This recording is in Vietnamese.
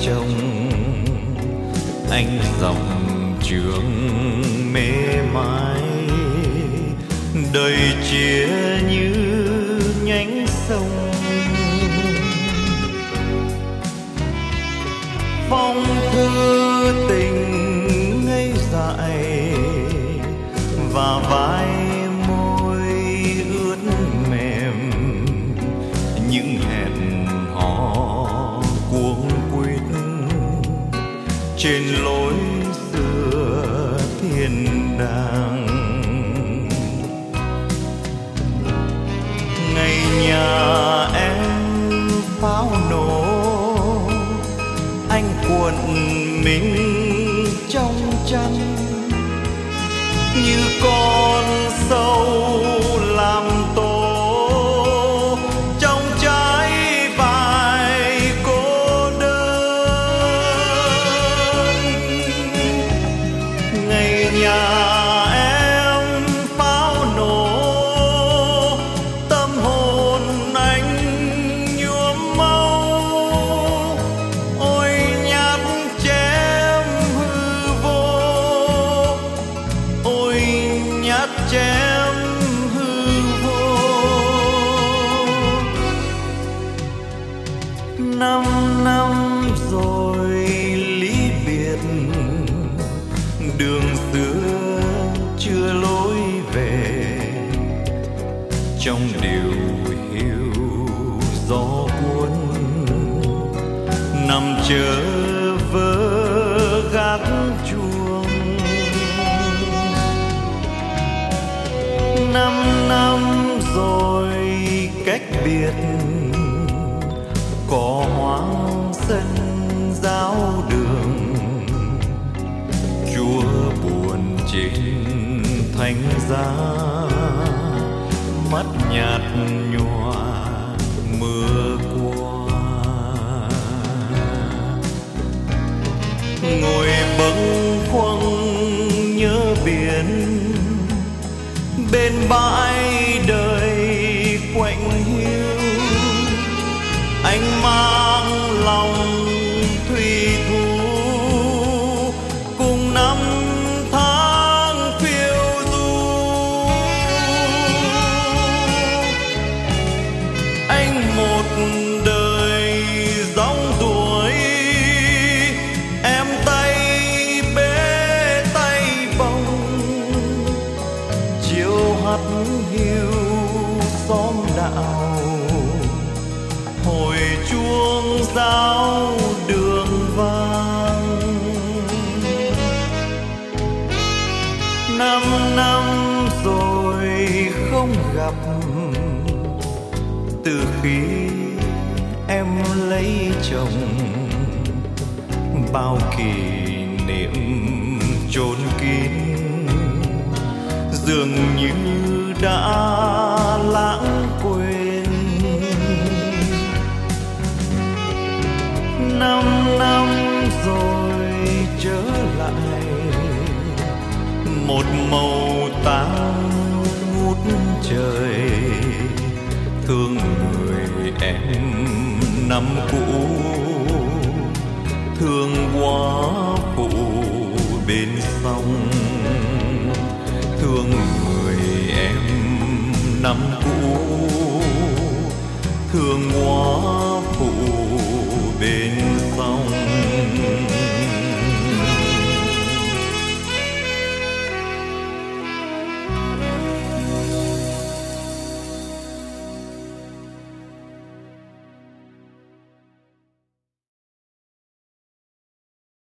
chồng. Anh dòng trường mê mãi, đời chia như nhánh sông. Phong thư tình ngây dại và vai môi ướt mềm, những hẹn hò cuống quýt trên lối xưa thiên đàng. Ngày nhà em pháo nổ, anh cuộn mình trong chăn như con sâu làm tổ trong trái vải cô đơn. Ngày nhà em pháo nổ, tâm hồn anh nhuốm máu. Ôi nhát chém hư vô, ôi nhát chém hư vô. 5 năm rồi ly biệt, đường xưa chưa lối về. Trong điều hiu gió cuốn, nằm chờ vơ gác chuông. 5 năm rồi cách biệt, cỏ hoang sân giáo đường. Chúa buồn trên thánh giá, mắt nhạt nhòa mưa qua. Ngồi bâng khuâng nhớ biển, bên bãi đời quạnh hiu. Anh mang lòng thủy thú cùng năm tháng phiêu du. Anh một đời dòng tuổi, em tay bế tay bồng. Chiều hắt hiu xóm đạo, hồi chuông giáo đường vang. 5 năm rồi không gặp, từ khi em lấy chồng. Bao kỷ niệm chôn kín, dường như đã lãng quên. 5 năm rồi trở lại, một màu tang ngút trời. Thương người em năm cũ, thương quá phụ bên sông. Thương người em năm cũ, thương quá